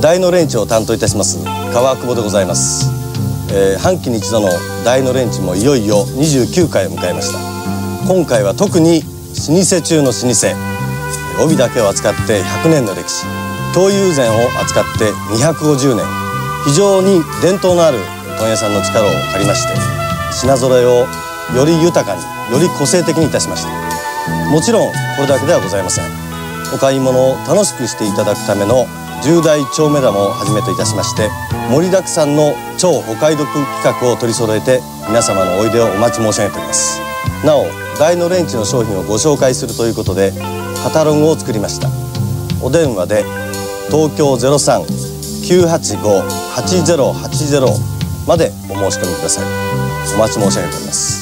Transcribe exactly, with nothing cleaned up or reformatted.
大のレンチを担当いたします川久保でございます。えー、半期に一度の大のレンチもいよいよにじゅうきゅうかいを迎えました。今回は特に老舗中の老舗、帯だけを扱ってひゃくねんの歴史、京友禅を扱ってにひゃくごじゅうねん、非常に伝統のある問屋さんの力を借りまして、品揃えをより豊かに、より個性的にいたしました。もちろんこれだけではございません。お買い物を楽しくしていただくための重大超目玉をはじめといたしまして、盛りだくさんの超お買い得企画を取り揃えて皆様のおいでをお待ち申し上げております。なお大のレンチの商品をご紹介するということでカタログを作りました。お電話で東京 ゼロさん きゅうはちご はちゼロはちゼロ までお申し込みください。お待ち申し上げております。